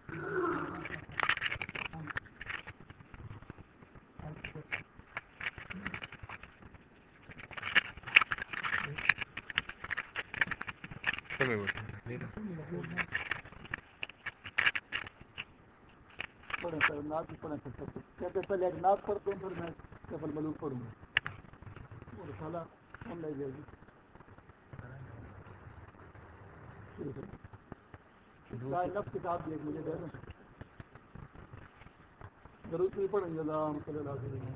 کہتے پہلے ایک نعت پڑھتے ہیں پھر میں کفل ملوک پڑھوں گا اور رسالہ ہم لے جائے گی نفس کتاب بھی ایک مجھے دے دیں ضرور سے پڑھیں گے اللہ صلی اللہ علیہ وسلم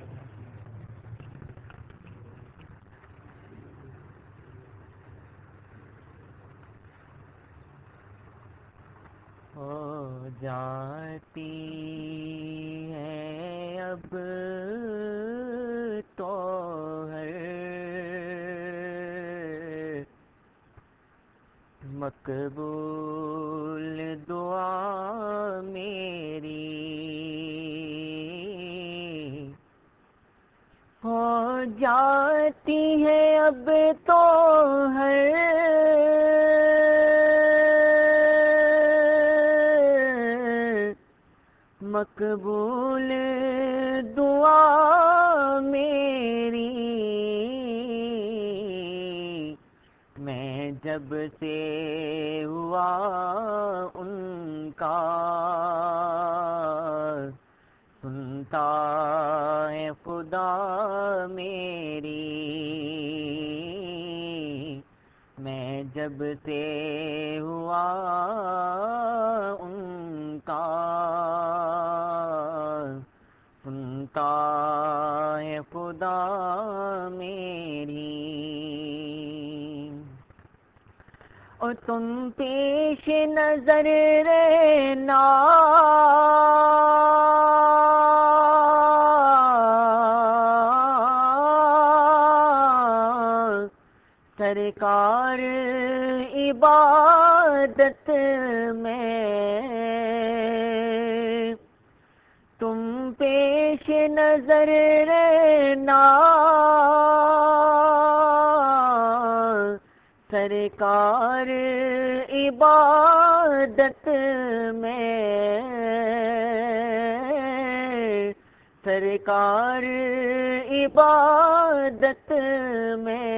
ہو جاتی ہے اب تو ہر مقبول دعا میری ہو جاتی ہے اب تو ہر مقبول دعا میری میں جب سے ہوا ان کا سنتا ہے خدا میری میں جب سے ہوا ان کا سنتا ہے خدا میری اور تم پیش نظر رہنا سرکار عبادت میں تم پیش نظر رہنا سرکار عبادت میں سرکار عبادت میں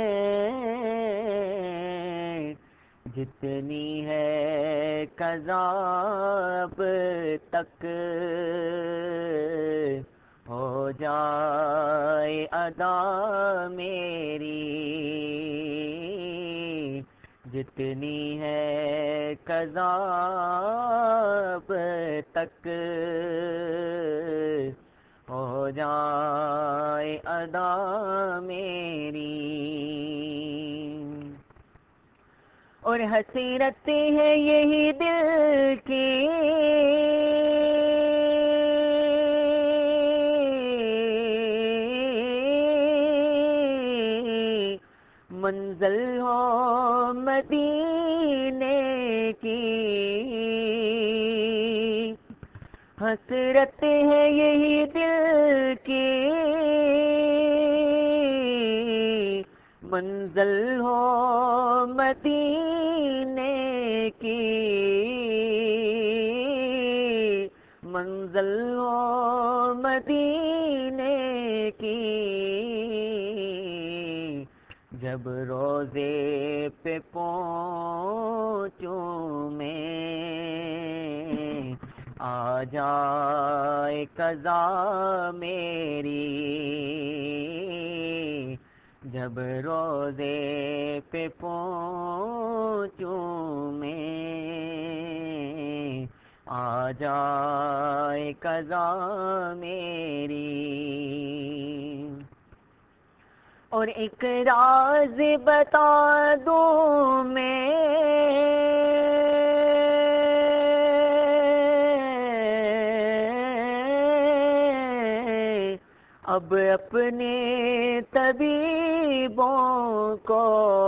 جتنی ہے قضا اب تک ہو جائے ادا میری جتنی ہے قضا اب تک ہو جائے ادا میری اور حسرت ہے یہی دل کی منزل ہو مدینے کی حسرت ہے یہی دل کی منزل ہو مدینے کی منزل ہو مدینے کی جب روضے پہ پہنچوں میں آ جائے قضا میری جب روضے پہ پہنچوں میں آ جائے قضا میری اور ایک راز بتا دوں میں اب اپنے طبیبوں کو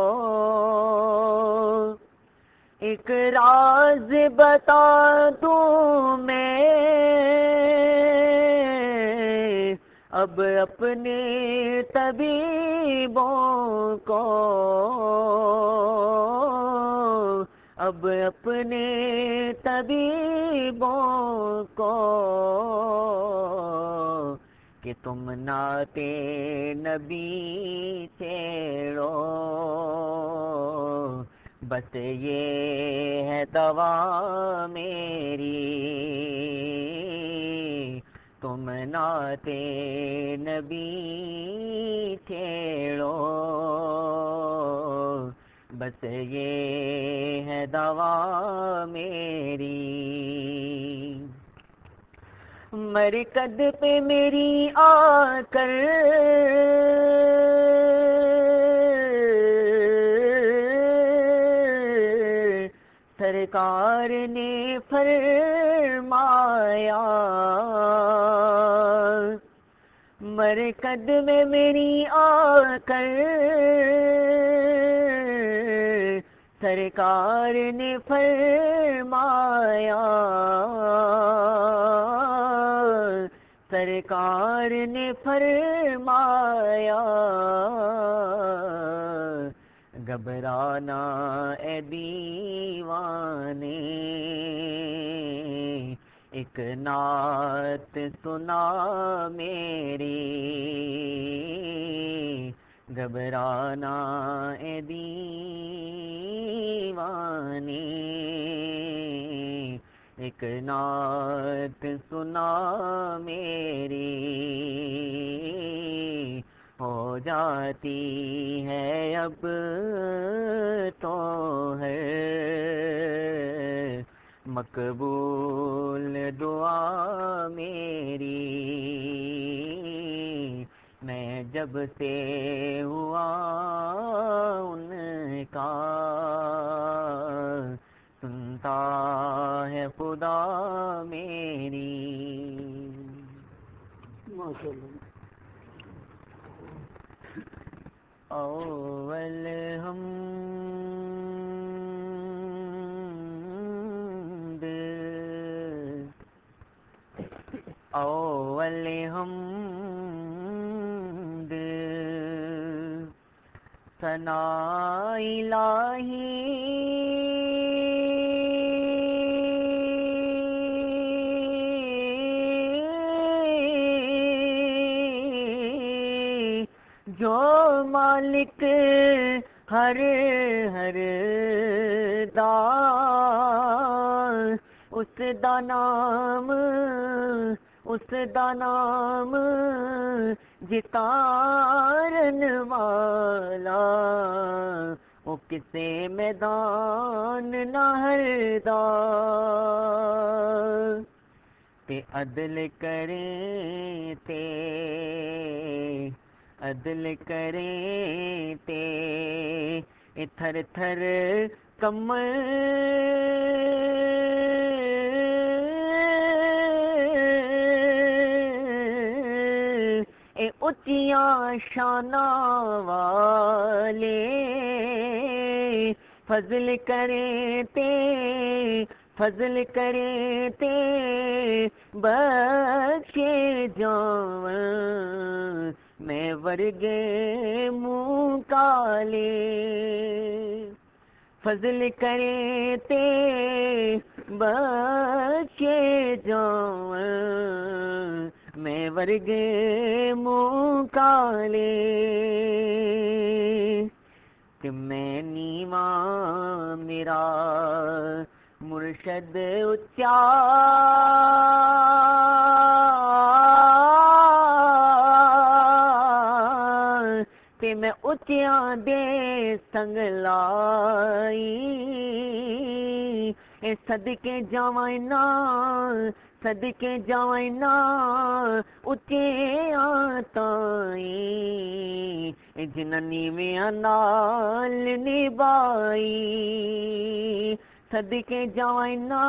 ایک راز بتا دوں میں اب اپنے طبیبوں کو اب اپنے طبیبوں کو کہ تم نعت نبی چھیڑو، بس یہ ہے دوا میری، تم نعت نبی چھیڑو، بس یہ ہے دوا میری۔ مرکز پہ میری آ کر سرکار نے فرمایا، مرکز میں میری آ کر سرکار نے فرمایا، سرکار نے فرمایا، گھبرانا اے دیوانے، ایک نعت سنا میری، گھبرانا اے دیوانے، ایک نعت سنا میری، ہو جاتی ہے اب تو ہے مقبول دعا میری، میں جب سے ہوا ان کا سنتا ہے خدا میری۔ ماشاء اللہ۔ اول حمد، اول حمد ثنا الہی، جو مالک ہر ہر دان، اس دا نام، اس دا نام جتارن والا، وہ کسے میدان نہ ہردا، تے عدل کریں تے عدل کریں تے تھر تھر کمر اے اچیاں شاناں والے، فضل کریں تے فضل کریں تے بخشے جاون، میں ورگے منہ کالے، فضل کریں تے بخشے جاون، میں ورگے منہ کالے، کہ میں نیواں میرا مرشد اچا، تے میں اچیاں دے سنگ لائی، اے صدقے جاواں نا، صدقے جاواں نا اچیاں تائیں، اے جنہاں نیویاں نال نبھائی، صدقے جاواں نا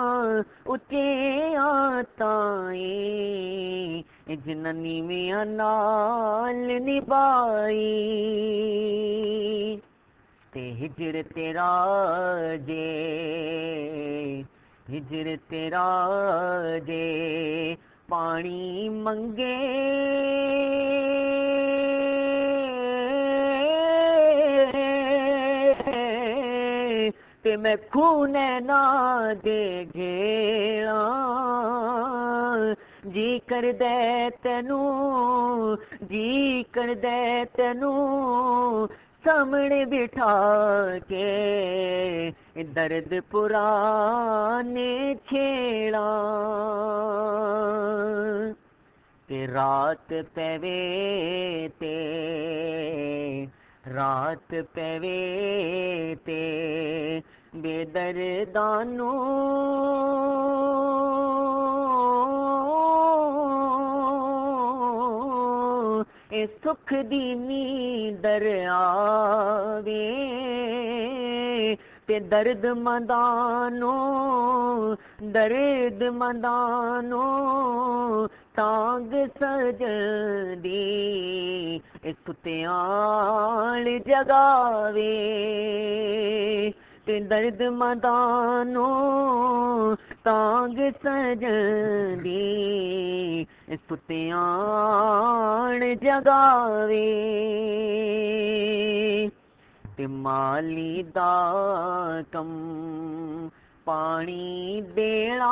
اچیاں تائیں، اے جنہاں نیویاں نال نبھائی، تے ہجر تیرا جے، ہجر تیرا جے پانی منگے، تے میں خونے نہ دے گھیڑا جی کر دے تینوں جی کر دے تینوں سامنے بٹھا کے درد پرانے چھیڑا تے رات پوے تے رات پوے تے بے دردانوں اے سکھ دی نیندر آوے تے درد مندانوں تانگ سجن دی اے ستیاں جگاوے تے درد مندانوں تانگ سجن دی اے ستیاں جگاوے تے مالی دا کم پانی دینا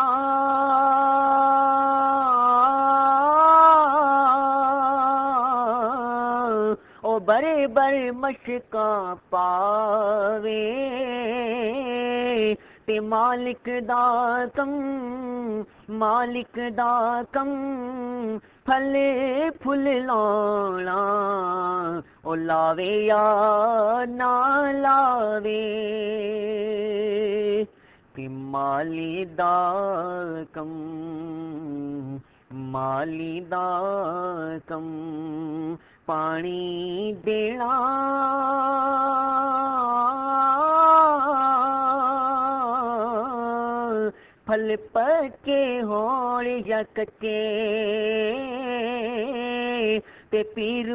او برے برے مشکاں پاوے تے مالک دا کم پھل پھل لانا او لاوے یا نہ لاوے تے مالی دا کم پانی دینا پھل پکے ہون یا کچے تے پیر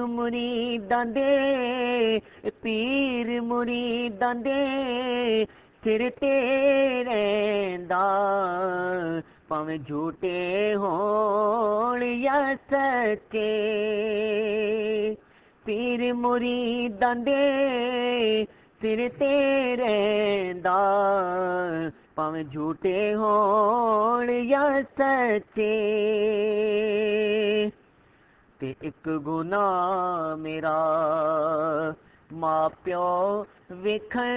مریداں دے سر تے رہندا پاویں جھوٹے ہون یا سچے پیر مریداں دے سر تے رہندا پاویں جھوٹے ہون یا سچے تے ایک گناہ میرا ماں پیو ویکھن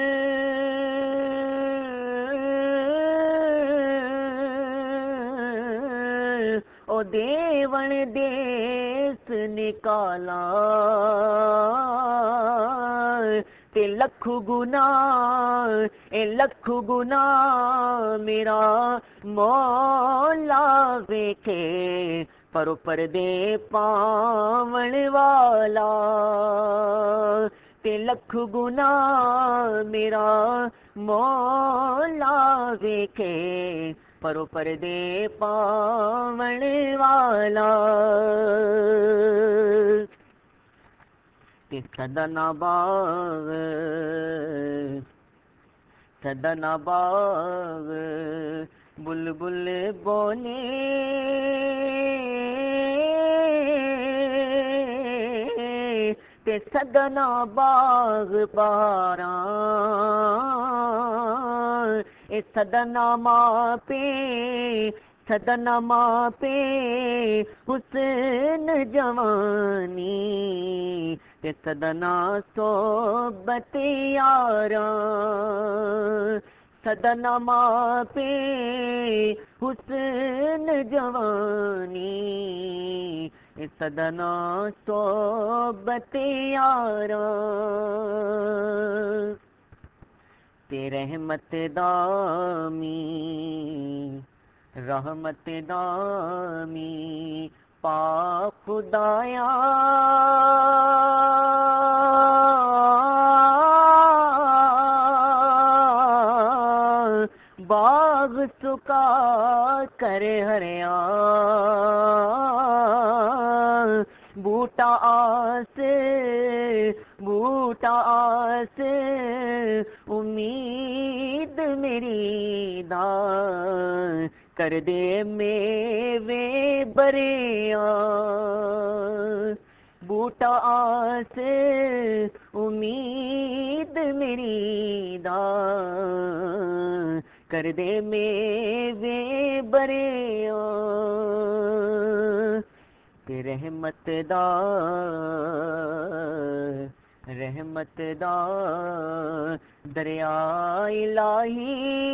او دیون دیس نکالا تے لکھ گناہ میرا مولا ویکھے پرو پردے پاون والا تے لکھ گناہ میرا مولا ویکھے پرو پردے پاون والا تے سدنا باغ بلبل بولے تے سدنا باغ باراں اے سدنا ماں پہ حسن جوانی تے سدنا صحبت یاراں سدنا ماں پہ حسن جوانی سدنا صحبت یاراں تے رحمت دامی پاک خدایا باغ سکا کر ہریا بوٹا آس امید میری دا کر دے میوے بریاں بوٹا آس امید میری دا کر دے میوے برے کہ رحمت دا دریا الہی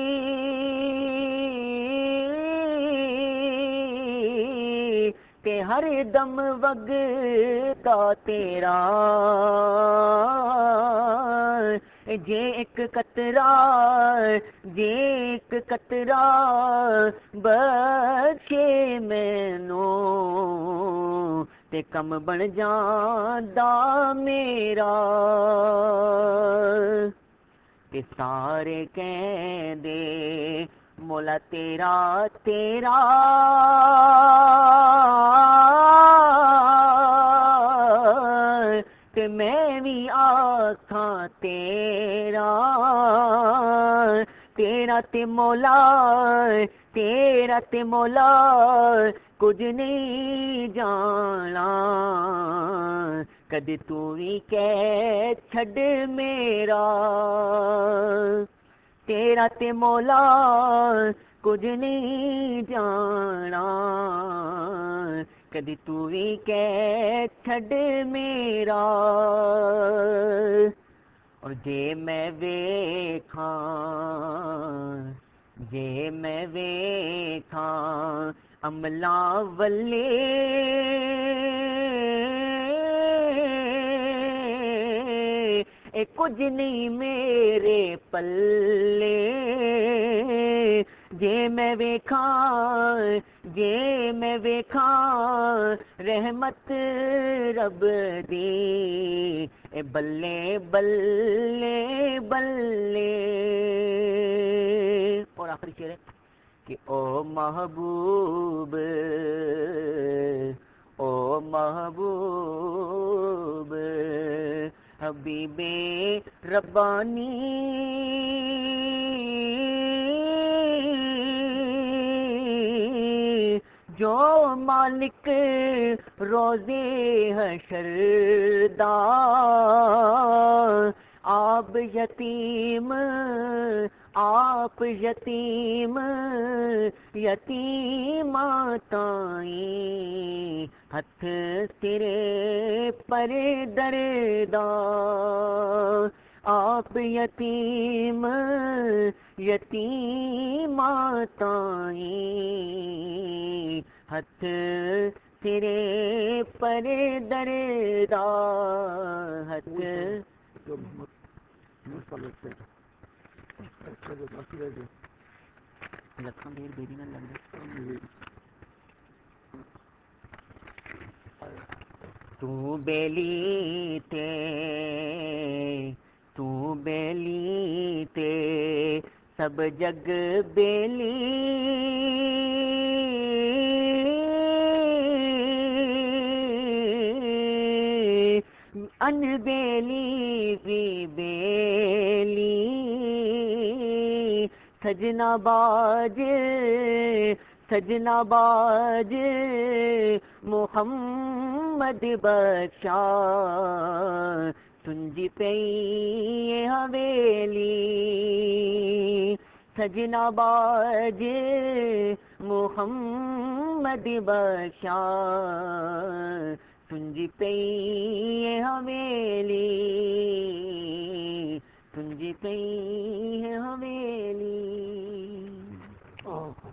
تے ہر دم وگدا تیرا جے ایک قطرہ بچے مینوں تے کم بن جاندا میرا تے سارے کہندے مولا تیرا تے میں بھی آکھاں تیرا تے مولا کچھ نہیں جانا کدی تو بھی کہہ چھڈ میرا تیرا تے مولا کچھ نہیں جانا کدی تو بھی کہہ چھڈ میرا اور جے میں ویکھاں عملاں والے اے کچھ نہیں میرے پلے جے میں ویکھاں رحمت رب دی اے بلے بلے بلے اور آخری شعر ہے کہ او محبوب حبیب ربانی جو مالک روزے حشر دا آپ یتیماں تائیں ہتھ تیرے پر دردا آپ یتیماں تائیں ہتھ تیرے پر دردا ہتھ جو مصطلح لکھاں دیر بیری نہ لگ تو بیلی تے سب جگ بیلی ان بیلی بھی بیلی سجنا باج محمد بخشا تنجی پئی حویلی سجنا باج محمد بخشا تنجی پئی حویلی تنجی پئی حویلی